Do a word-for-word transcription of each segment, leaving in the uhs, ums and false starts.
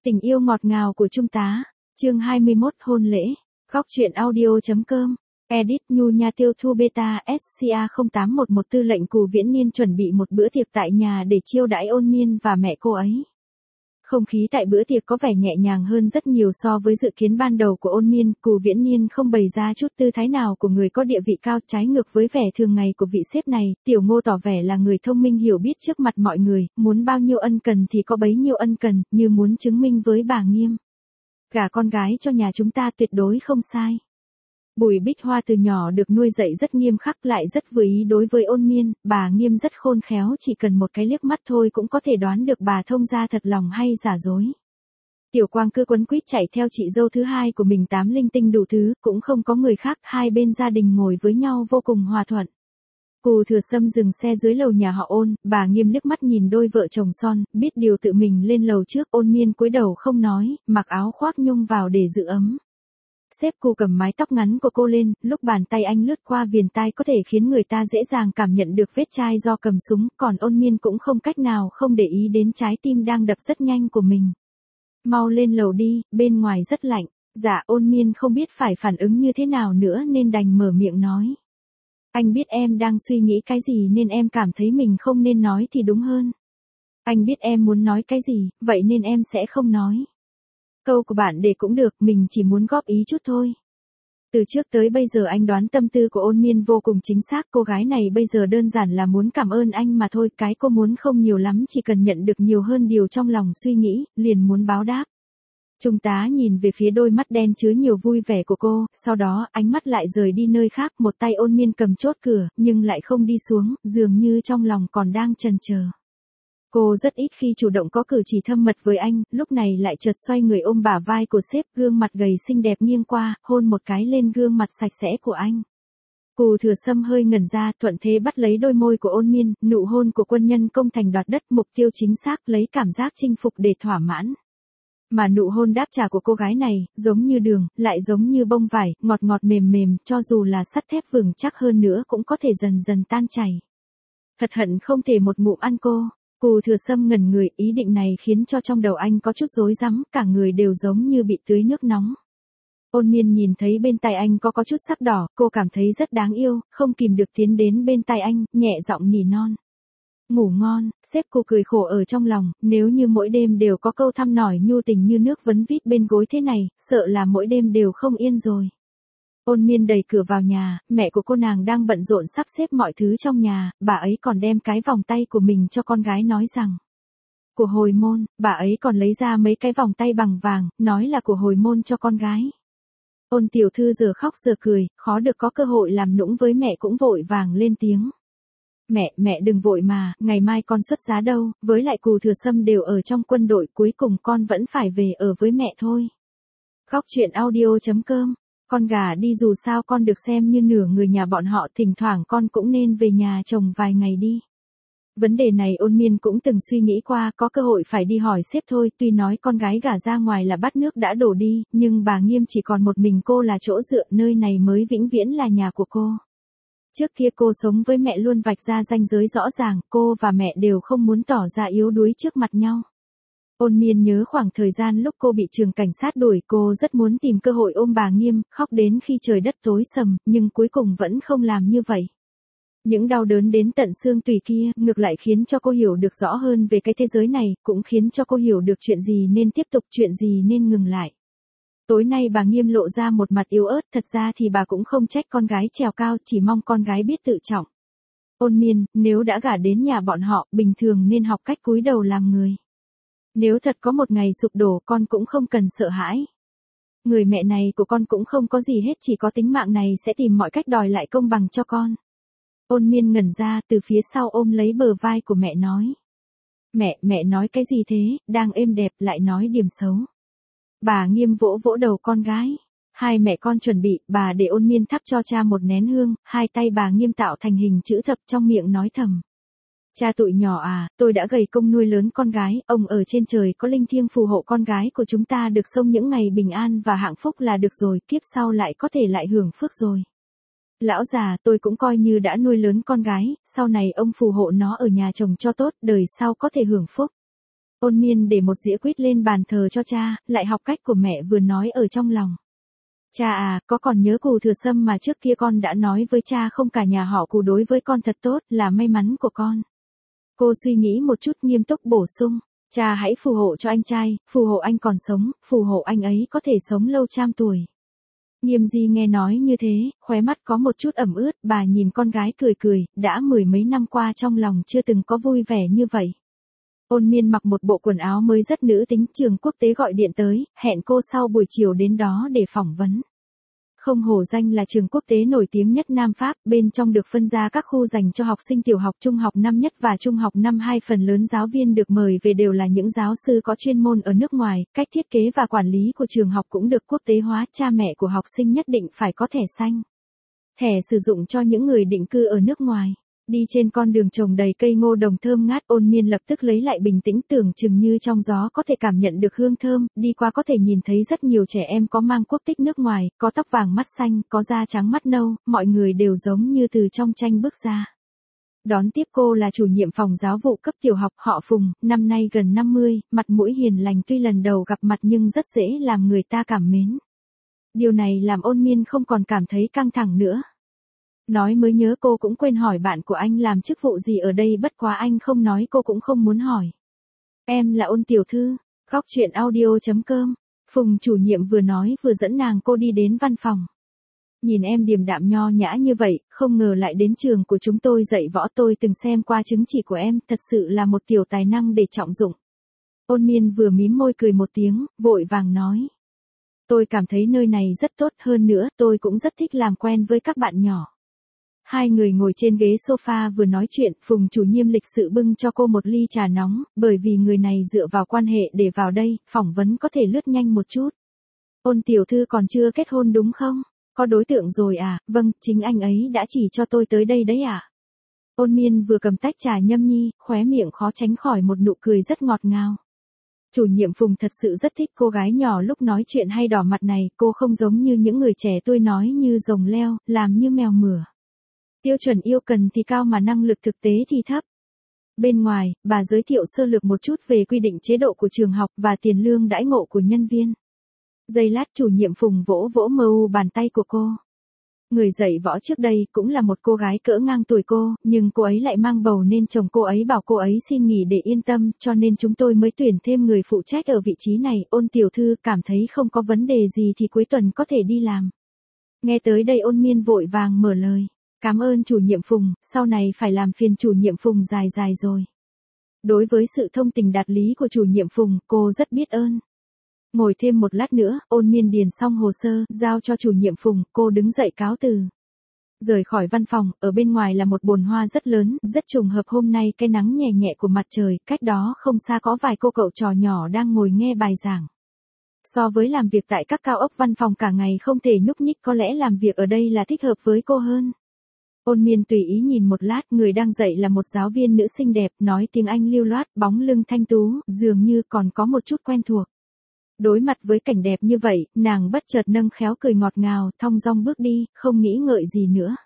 Tình yêu ngọt ngào của Trung tá. Chương hai mươi mốt hôn lễ. Góc truyện audio.com. Edit Nhu Nha Tiêu Thu Beta ét xê a không tám một một tư lệnh Cù Viễn Niên chuẩn bị một bữa tiệc tại nhà để chiêu đãi Ôn Miên và mẹ cô ấy. Không khí tại bữa tiệc có vẻ nhẹ nhàng hơn rất nhiều so với dự kiến ban đầu của Ôn Miên. Cù Viễn Niên không bày ra chút tư thái nào của người có địa vị cao, trái ngược với vẻ thường ngày của vị sếp này. Tiểu Ngô tỏ vẻ là người thông minh hiểu biết trước mặt mọi người, muốn bao nhiêu ân cần thì có bấy nhiêu ân cần, như muốn chứng minh với bà Nghiêm. Gả con gái cho nhà chúng ta tuyệt đối không sai. Bùi Bích Hoa từ nhỏ được nuôi dạy rất nghiêm khắc, lại rất vừa ý đối với Ôn Miên. Bà Nghiêm rất khôn khéo, chỉ cần một cái liếc mắt thôi cũng có thể đoán được bà thông gia thật lòng hay giả dối. Tiểu Quang cứ quấn quýt chạy theo chị dâu thứ hai của mình tám linh tinh đủ thứ, cũng không có người khác, hai bên gia đình ngồi với nhau vô cùng hòa thuận. Cù Thừa Sâm dừng xe dưới lầu nhà họ Ôn, bà Nghiêm liếc mắt nhìn đôi vợ chồng son, biết điều tự mình lên lầu trước. Ôn Miên cúi đầu không nói, mặc áo khoác nhung vào để giữ ấm. Sếp Cù cầm mái tóc ngắn của cô lên, lúc bàn tay anh lướt qua viền tai có thể khiến người ta dễ dàng cảm nhận được vết chai do cầm súng, còn Ôn Miên cũng không cách nào không để ý đến trái tim đang đập rất nhanh của mình. Mau lên lầu đi, bên ngoài rất lạnh. Dạ. Ôn Miên không biết phải phản ứng như thế nào nữa nên đành mở miệng nói. Anh biết em đang suy nghĩ cái gì nên em cảm thấy mình không nên nói thì đúng hơn. Anh biết em muốn nói cái gì, vậy nên em sẽ không nói. Câu của bạn để cũng được, mình chỉ muốn góp ý chút thôi. Từ trước tới bây giờ anh đoán tâm tư của Ôn Miên vô cùng chính xác, cô gái này bây giờ đơn giản là muốn cảm ơn anh mà thôi, cái cô muốn không nhiều lắm, chỉ cần nhận được nhiều hơn điều trong lòng suy nghĩ, liền muốn báo đáp. Trung tá nhìn về phía đôi mắt đen chứa nhiều vui vẻ của cô, sau đó ánh mắt lại rời đi nơi khác, một tay Ôn Miên cầm chốt cửa, nhưng lại không đi xuống, dường như trong lòng còn đang chần chờ. Cô rất ít khi chủ động có cử chỉ thâm mật với anh, lúc này lại chợt xoay người ôm bả vai của sếp, gương mặt gầy xinh đẹp nghiêng qua, hôn một cái lên gương mặt sạch sẽ của anh. Cù Thừa Sâm hơi ngẩn ra, thuận thế bắt lấy đôi môi của Ôn Miên, nụ hôn của quân nhân công thành đoạt đất, mục tiêu chính xác, lấy cảm giác chinh phục để thỏa mãn. Mà nụ hôn đáp trả của cô gái này, giống như đường, lại giống như bông vải, ngọt ngọt mềm mềm, cho dù là sắt thép vững chắc hơn nữa cũng có thể dần dần tan chảy. Thật hận không thể một ngụm ăn cô. Cù Thừa Sâm ngẩn người, ý định này khiến cho trong đầu anh có chút rối rắm, cả người đều giống như bị tưới nước nóng. Ôn Miên nhìn thấy bên tai anh có có chút sắc đỏ, cô cảm thấy rất đáng yêu, không kìm được tiến đến bên tai anh, nhẹ giọng nỉ non. Ngủ ngon. Sếp Cù cười khổ ở trong lòng, nếu như mỗi đêm đều có câu thăm nhỏi nhu tình như nước vấn vít bên gối thế này, sợ là mỗi đêm đều không yên rồi. Ôn Miên đẩy cửa vào nhà, mẹ của cô nàng đang bận rộn sắp xếp mọi thứ trong nhà, bà ấy còn đem cái vòng tay của mình cho con gái nói rằng. Của hồi môn, bà ấy còn lấy ra mấy cái vòng tay bằng vàng, nói là của hồi môn cho con gái. Ôn tiểu thư giờ khóc giờ cười, khó được có cơ hội làm nũng với mẹ cũng vội vàng lên tiếng. Mẹ, mẹ đừng vội mà, ngày mai con xuất giá đâu, với lại Cù Thừa Sâm đều ở trong quân đội, cuối cùng con vẫn phải về ở với mẹ thôi. Góc truyện audio.com. Con gà đi, dù sao con được xem như nửa người nhà bọn họ, thỉnh thoảng con cũng nên về nhà chồng vài ngày đi. Vấn đề này Ôn Miên cũng từng suy nghĩ qua, có cơ hội phải đi hỏi sếp thôi, tuy nói con gái gả ra ngoài là bát nước đã đổ đi, nhưng bà Nghiêm chỉ còn một mình cô là chỗ dựa, nơi này mới vĩnh viễn là nhà của cô. Trước kia cô sống với mẹ luôn vạch ra ranh giới rõ ràng, cô và mẹ đều không muốn tỏ ra yếu đuối trước mặt nhau. Ôn Miên nhớ khoảng thời gian lúc cô bị trường cảnh sát đuổi, cô rất muốn tìm cơ hội ôm bà Nghiêm, khóc đến khi trời đất tối sầm, nhưng cuối cùng vẫn không làm như vậy. Những đau đớn đến tận xương tủy kia, ngược lại khiến cho cô hiểu được rõ hơn về cái thế giới này, cũng khiến cho cô hiểu được chuyện gì nên tiếp tục, chuyện gì nên ngừng lại. Tối nay bà Nghiêm lộ ra một mặt yếu ớt, thật ra thì bà cũng không trách con gái trèo cao, chỉ mong con gái biết tự trọng. Ôn Miên, nếu đã gả đến nhà bọn họ, bình thường nên học cách cúi đầu làm người. Nếu thật có một ngày sụp đổ, con cũng không cần sợ hãi. Người mẹ này của con cũng không có gì hết, chỉ có tính mạng này sẽ tìm mọi cách đòi lại công bằng cho con. Ôn Miên ngẩn ra, từ phía sau ôm lấy bờ vai của mẹ nói. Mẹ, mẹ nói cái gì thế, đang êm đẹp lại nói điểm xấu. Bà Nghiêm vỗ vỗ đầu con gái. Hai mẹ con chuẩn bị, bà để Ôn Miên thắp cho cha một nén hương, hai tay bà Nghiêm tạo thành hình chữ thập, trong miệng nói thầm. Cha tụi nhỏ à, tôi đã gầy công nuôi lớn con gái, ông ở trên trời có linh thiêng phù hộ con gái của chúng ta được sống những ngày bình an và hạnh phúc là được rồi, kiếp sau lại có thể lại hưởng phước rồi. Lão già, tôi cũng coi như đã nuôi lớn con gái, sau này ông phù hộ nó ở nhà chồng cho tốt, đời sau có thể hưởng phúc. Ôn Miên để một dĩa quýt lên bàn thờ cho cha, lại học cách của mẹ vừa nói ở trong lòng. Cha à, có còn nhớ Cù Thừa Sâm mà trước kia con đã nói với cha không, cả nhà họ Cù đối với con thật tốt, là may mắn của con. Cô suy nghĩ một chút nghiêm túc bổ sung, cha hãy phù hộ cho anh trai, phù hộ anh còn sống, phù hộ anh ấy có thể sống lâu trăm tuổi. Nghiêm Di nghe nói như thế, khóe mắt có một chút ẩm ướt, bà nhìn con gái cười cười, đã mười mấy năm qua trong lòng chưa từng có vui vẻ như vậy. Ôn Miên mặc một bộ quần áo mới rất nữ tính, trường quốc tế gọi điện tới, hẹn cô sau buổi chiều đến đó để phỏng vấn. Không hổ danh là trường quốc tế nổi tiếng nhất Nam Pháp, bên trong được phân ra các khu dành cho học sinh tiểu học, trung học năm nhất và trung học năm hai, phần lớn giáo viên được mời về đều là những giáo sư có chuyên môn ở nước ngoài, cách thiết kế và quản lý của trường học cũng được quốc tế hóa, cha mẹ của học sinh nhất định phải có thẻ xanh. Thẻ sử dụng cho những người định cư ở nước ngoài. Đi trên con đường trồng đầy cây ngô đồng thơm ngát, Ôn Miên lập tức lấy lại bình tĩnh, tưởng chừng như trong gió có thể cảm nhận được hương thơm, đi qua có thể nhìn thấy rất nhiều trẻ em có mang quốc tịch nước ngoài, có tóc vàng mắt xanh, có da trắng mắt nâu, mọi người đều giống như từ trong tranh bước ra. Đón tiếp cô là chủ nhiệm phòng giáo vụ cấp tiểu học, họ Phùng, năm nay gần năm mươi, mặt mũi hiền lành, tuy lần đầu gặp mặt nhưng rất dễ làm người ta cảm mến. Điều này làm Ôn Miên không còn cảm thấy căng thẳng nữa. Nói mới nhớ cô cũng quên hỏi bạn của anh làm chức vụ gì ở đây, bất quá anh không nói cô cũng không muốn hỏi. Em là Ôn tiểu thư, góc truyện audio chấm com. Phùng chủ nhiệm vừa nói vừa dẫn nàng cô đi đến văn phòng. Nhìn em điềm đạm nho nhã như vậy, không ngờ lại đến trường của chúng tôi dạy võ, tôi từng xem qua chứng chỉ của em, thật sự là một tiểu tài năng để trọng dụng. Ôn Miên vừa mím môi cười một tiếng, vội vàng nói. Tôi cảm thấy nơi này rất tốt, hơn nữa, tôi cũng rất thích làm quen với các bạn nhỏ. Hai người ngồi trên ghế sofa vừa nói chuyện, Phùng chủ nhiệm lịch sự bưng cho cô một ly trà nóng, bởi vì người này dựa vào quan hệ để vào đây, phỏng vấn có thể lướt nhanh một chút. Ôn tiểu thư còn chưa kết hôn đúng không? Có đối tượng rồi à? Vâng, chính anh ấy đã chỉ cho tôi tới đây đấy ạ. À? Ôn Miên vừa cầm tách trà nhâm nhi, khóe miệng khó tránh khỏi một nụ cười rất ngọt ngào. Chủ nhiệm Phùng thật sự rất thích cô gái nhỏ lúc nói chuyện hay đỏ mặt này, cô không giống như những người trẻ tôi nói như rồng leo, làm như mèo mửa. Tiêu chuẩn yêu cần thì cao mà năng lực thực tế thì thấp. Bên ngoài, bà giới thiệu sơ lược một chút về quy định chế độ của trường học và tiền lương đãi ngộ của nhân viên. Giây lát chủ nhiệm Phùng vỗ vỗ mờ u bàn tay của cô. Người dạy võ trước đây cũng là một cô gái cỡ ngang tuổi cô, nhưng cô ấy lại mang bầu nên chồng cô ấy bảo cô ấy xin nghỉ để yên tâm, cho nên chúng tôi mới tuyển thêm người phụ trách ở vị trí này. Ôn tiểu thư cảm thấy không có vấn đề gì thì cuối tuần có thể đi làm. Nghe tới đây Ôn Miên vội vàng mở lời. Cảm ơn chủ nhiệm Phùng, sau này phải làm phiền chủ nhiệm Phùng dài dài rồi. Đối với sự thông tình đạt lý của chủ nhiệm Phùng, cô rất biết ơn. Ngồi thêm một lát nữa, Ôn Miên điền xong hồ sơ, giao cho chủ nhiệm Phùng, cô đứng dậy cáo từ. Rời khỏi văn phòng, ở bên ngoài là một bồn hoa rất lớn, rất trùng hợp hôm nay cái nắng nhẹ nhẹ của mặt trời, cách đó không xa có vài cô cậu trò nhỏ đang ngồi nghe bài giảng. So với làm việc tại các cao ốc văn phòng cả ngày không thể nhúc nhích, có lẽ làm việc ở đây là thích hợp với cô hơn. Ôn Miên tùy ý nhìn một lát, người đang dạy là một giáo viên nữ xinh đẹp, nói tiếng Anh lưu loát, bóng lưng thanh tú, dường như còn có một chút quen thuộc. Đối mặt với cảnh đẹp như vậy, nàng bất chợt nâng khéo cười ngọt ngào, thong dong bước đi, không nghĩ ngợi gì nữa.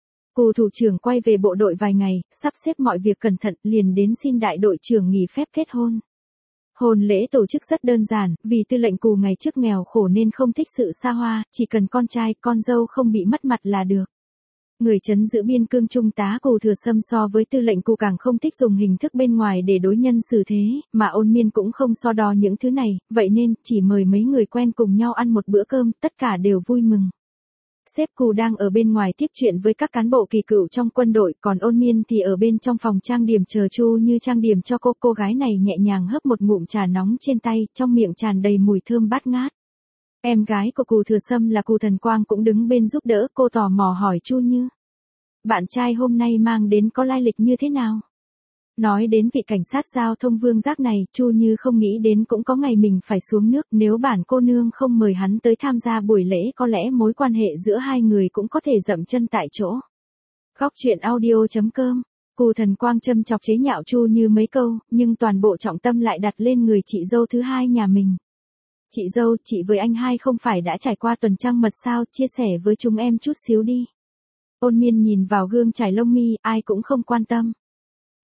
Cù thủ trưởng quay về bộ đội vài ngày, sắp xếp mọi việc cẩn thận, liền đến xin đại đội trưởng nghỉ phép kết hôn. Hôn lễ tổ chức rất đơn giản, vì tư lệnh Cù ngày trước nghèo khổ nên không thích sự xa hoa, chỉ cần con trai, con dâu không bị mất mặt là được. Người trấn giữ biên cương trung tá Cù Thừa Sâm so với tư lệnh Cù càng không thích dùng hình thức bên ngoài để đối nhân xử thế, mà Ôn Miên cũng không so đo những thứ này, vậy nên chỉ mời mấy người quen cùng nhau ăn một bữa cơm, tất cả đều vui mừng. Sếp Cù đang ở bên ngoài tiếp chuyện với các cán bộ kỳ cựu trong quân đội, còn Ôn Miên thì ở bên trong phòng trang điểm chờ Chu Như trang điểm cho cô. Cô gái này nhẹ nhàng hấp một ngụm trà nóng trên tay, trong miệng tràn đầy mùi thơm bát ngát. Em gái của Cù Thừa Sâm là Cù Thần Quang cũng đứng bên giúp đỡ, cô tò mò hỏi Chu Như. Bạn trai hôm nay mang đến có lai lịch như thế nào? Nói đến vị cảnh sát giao thông Vương Giác này, Chu Như không nghĩ đến cũng có ngày mình phải xuống nước, nếu bản cô nương không mời hắn tới tham gia buổi lễ có lẽ mối quan hệ giữa hai người cũng có thể dậm chân tại chỗ. Góc truyện audio chấm com. Cù Thần Quang châm chọc chế nhạo Chu Như mấy câu, nhưng toàn bộ trọng tâm lại đặt lên người chị dâu thứ hai nhà mình. Chị dâu, chị với anh hai không phải đã trải qua tuần trăng mật sao, chia sẻ với chúng em chút xíu đi. Ôn Miên nhìn vào gương chải lông mi, ai cũng không quan tâm.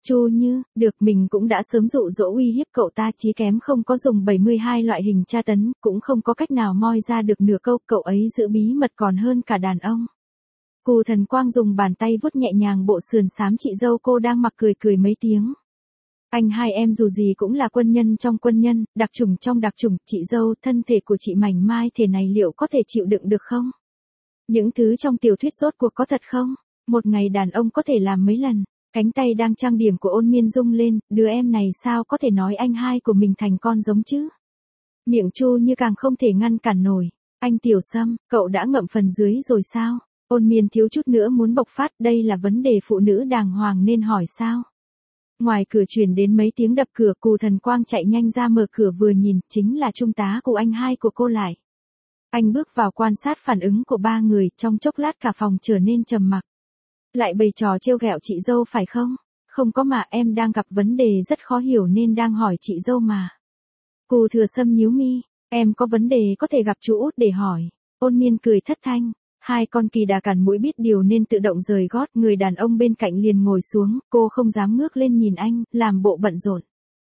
Chu Như, được mình cũng đã sớm dụ dỗ uy hiếp cậu ta, chí kém không có dùng bảy mươi hai loại hình tra tấn, cũng không có cách nào moi ra được nửa câu, cậu ấy giữ bí mật còn hơn cả đàn ông. Cù Thần Quang dùng bàn tay vuốt nhẹ nhàng bộ sườn xám chị dâu cô đang mặc, cười cười mấy tiếng. Anh hai em dù gì cũng là quân nhân trong quân nhân, đặc chủng trong đặc chủng, chị dâu, thân thể của chị mảnh mai thế này liệu có thể chịu đựng được không? Những thứ trong tiểu thuyết rốt cuộc có thật không? Một ngày đàn ông có thể làm mấy lần? Cánh tay đang trang điểm của Ôn Miên rung lên, đứa em này sao có thể nói anh hai của mình thành con giống chứ? Miệng Chu Như càng không thể ngăn cản nổi. Anh Tiểu Sâm, cậu đã ngậm phần dưới rồi sao? Ôn Miên thiếu chút nữa muốn bộc phát, đây là vấn đề phụ nữ đàng hoàng nên hỏi sao? Ngoài cửa truyền đến mấy tiếng đập cửa, Cù Thần Quang chạy nhanh ra mở cửa, vừa nhìn, chính là trung tá của anh hai của cô lại. Anh bước vào quan sát phản ứng của ba người, trong chốc lát cả phòng trở nên trầm mặc. Lại bày trò trêu ghẹo chị dâu phải không? Không có mà, em đang gặp vấn đề rất khó hiểu nên đang hỏi chị dâu mà. Cù Thừa Sâm nhíu mi, em có vấn đề có thể gặp chú út để hỏi. Ôn Miên cười thất thanh. Hai con kỳ đà cản mũi biết điều nên tự động rời gót, người đàn ông bên cạnh liền ngồi xuống, cô không dám ngước lên nhìn anh, làm bộ bận rộn.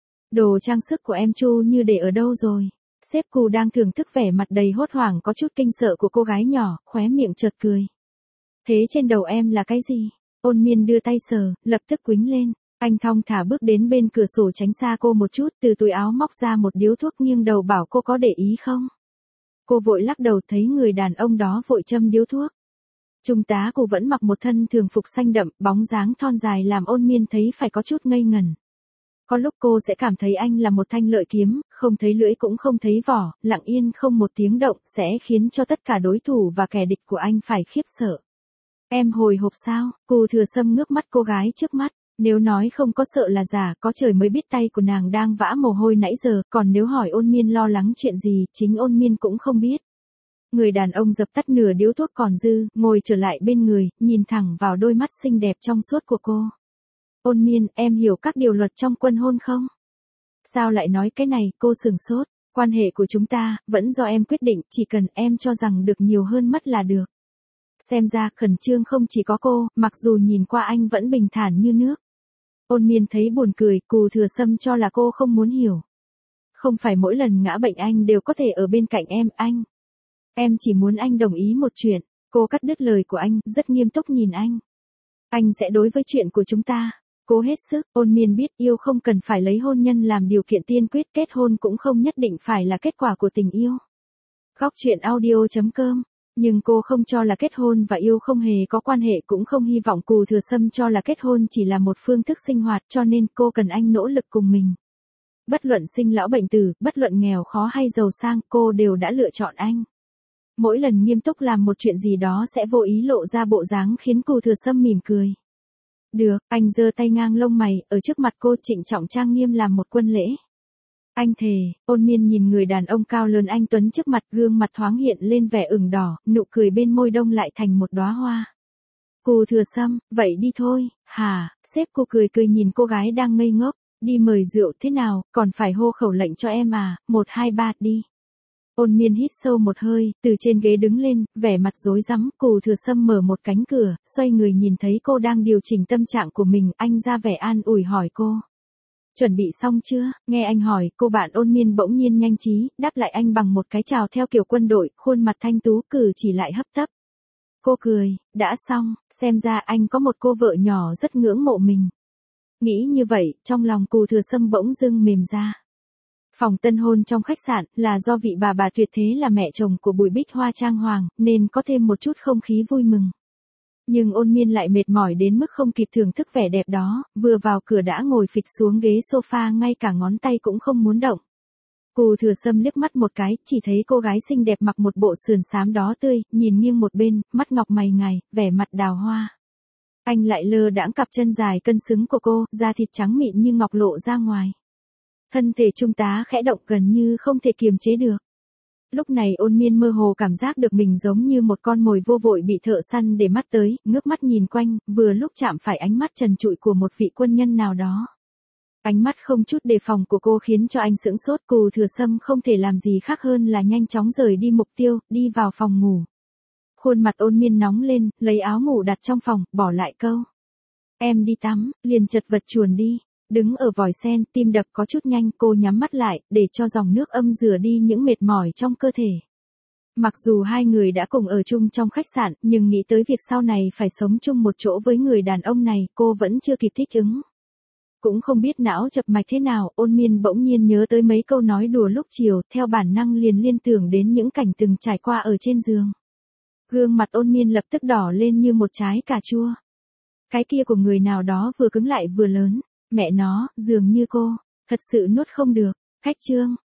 Đồ trang sức của em Chu Như để ở đâu rồi? Sếp Cù đang thưởng thức vẻ mặt đầy hốt hoảng có chút kinh sợ của cô gái nhỏ, khóe miệng chợt cười. Thế trên đầu em là cái gì? Ôn Miên đưa tay sờ, lập tức quýnh lên. Anh thong thả bước đến bên cửa sổ tránh xa cô một chút, từ túi áo móc ra một điếu thuốc nghiêng đầu bảo cô có để ý không? Cô vội lắc đầu, thấy người đàn ông đó vội châm điếu thuốc. Trung tá Cù vẫn mặc một thân thường phục xanh đậm, bóng dáng thon dài làm Ôn Miên thấy phải có chút ngây ngẩn. Có lúc cô sẽ cảm thấy anh là một thanh lợi kiếm, không thấy lưỡi cũng không thấy vỏ, lặng yên không một tiếng động sẽ khiến cho tất cả đối thủ và kẻ địch của anh phải khiếp sợ. Em hồi hộp sao? Cù Thừa Sâm ngước mắt cô gái trước mắt. Nếu nói không có sợ là giả, có trời mới biết tay của nàng đang vã mồ hôi nãy giờ, còn nếu hỏi Ôn Miên lo lắng chuyện gì, chính Ôn Miên cũng không biết. Người đàn ông dập tắt nửa điếu thuốc còn dư, ngồi trở lại bên người, nhìn thẳng vào đôi mắt xinh đẹp trong suốt của cô. Ôn Miên, em hiểu các điều luật trong quân hôn không? Sao lại nói cái này? Cô sửng sốt. Quan hệ của chúng ta, vẫn do em quyết định, chỉ cần em cho rằng được nhiều hơn mất là được. Xem ra khẩn trương không chỉ có cô, mặc dù nhìn qua anh vẫn bình thản như nước. Ôn Miên thấy buồn cười, Cù Thừa Sâm cho là cô không muốn hiểu. Không phải mỗi lần ngã bệnh anh đều có thể ở bên cạnh em, anh. Em chỉ muốn anh đồng ý một chuyện. Cô cắt đứt lời của anh, rất nghiêm túc nhìn anh. Anh sẽ đối với chuyện của chúng ta. Cố hết sức. Ôn Miên biết yêu không cần phải lấy hôn nhân làm điều kiện tiên quyết, kết hôn cũng không nhất định phải là kết quả của tình yêu. Góc truyện audio chấm com. Nhưng cô không cho là kết hôn và yêu không hề có quan hệ, cũng không hy vọng Cù Thừa Sâm cho là kết hôn chỉ là một phương thức sinh hoạt, cho nên cô cần anh nỗ lực cùng mình. Bất luận sinh lão bệnh tử, bất luận nghèo khó hay giàu sang, cô đều đã lựa chọn anh. Mỗi lần nghiêm túc làm một chuyện gì đó sẽ vô ý lộ ra bộ dáng khiến Cù Thừa Sâm mỉm cười. Được, anh giơ tay ngang lông mày, ở trước mặt cô trịnh trọng trang nghiêm làm một quân lễ. Anh thề. Ôn Miên nhìn người đàn ông cao lớn anh tuấn trước mặt, gương mặt thoáng hiện lên vẻ ửng đỏ, nụ cười bên môi đông lại thành một đóa hoa. Cù Thừa Sâm, vậy đi thôi. Hả? Sếp cô cười cười nhìn cô gái đang ngây ngốc. Đi mời rượu thế nào, còn phải hô khẩu lệnh cho em à? Một hai ba đi. Ôn Miên hít sâu một hơi, từ trên ghế đứng lên, vẻ mặt rối rắm. Cù Thừa Sâm mở một cánh cửa, xoay người nhìn thấy cô đang điều chỉnh tâm trạng của mình, anh ra vẻ an ủi hỏi cô. Chuẩn bị xong chưa? Nghe anh hỏi, cô bạn Ôn Miên bỗng nhiên nhanh trí, đáp lại anh bằng một cái chào theo kiểu quân đội, khuôn mặt thanh tú, cử chỉ lại hấp tấp. Cô cười, đã xong, xem ra anh có một cô vợ nhỏ rất ngưỡng mộ mình. Nghĩ như vậy, trong lòng Cù Thừa Sâm bỗng dưng mềm ra. Phòng tân hôn trong khách sạn là do vị bà bà tuyệt thế là mẹ chồng của Bùi Bích Hoa trang hoàng, nên có thêm một chút không khí vui mừng. Nhưng Ôn Miên lại mệt mỏi đến mức không kịp thưởng thức vẻ đẹp đó, vừa vào cửa đã ngồi phịch xuống ghế sofa, ngay cả ngón tay cũng không muốn động. Cù Thừa Sâm liếc mắt một cái, chỉ thấy cô gái xinh đẹp mặc một bộ sườn xám đỏ tươi, nhìn nghiêng một bên, mắt ngọc mày ngài, vẻ mặt đào hoa. Anh lại lơ đãng cặp chân dài cân xứng của cô, da thịt trắng mịn như ngọc lộ ra ngoài. Thân thể trung tá khẽ động gần như không thể kiềm chế được. Lúc này Ôn Miên mơ hồ cảm giác được mình giống như một con mồi vô vội bị thợ săn để mắt tới, ngước mắt nhìn quanh, vừa lúc chạm phải ánh mắt trần trụi của một vị quân nhân nào đó. Ánh mắt không chút đề phòng của cô khiến cho anh sững sốt. Cù Thừa Sâm không thể làm gì khác hơn là nhanh chóng rời đi mục tiêu, đi vào phòng ngủ. Khuôn mặt Ôn Miên nóng lên, lấy áo ngủ đặt trong phòng, bỏ lại câu. Em đi tắm, liền chật vật chuồn đi. Đứng ở vòi sen, tim đập có chút nhanh, cô nhắm mắt lại, để cho dòng nước âm rửa đi những mệt mỏi trong cơ thể. Mặc dù hai người đã cùng ở chung trong khách sạn, nhưng nghĩ tới việc sau này phải sống chung một chỗ với người đàn ông này, cô vẫn chưa kịp thích ứng. Cũng không biết não chập mạch thế nào, Ôn Miên bỗng nhiên nhớ tới mấy câu nói đùa lúc chiều, theo bản năng liền liên tưởng đến những cảnh từng trải qua ở trên giường. Gương mặt Ôn Miên lập tức đỏ lên như một trái cà chua. Cái kia của người nào đó vừa cứng lại vừa lớn, mẹ nó, dường như cô, thật sự nuốt không được. Khách trương,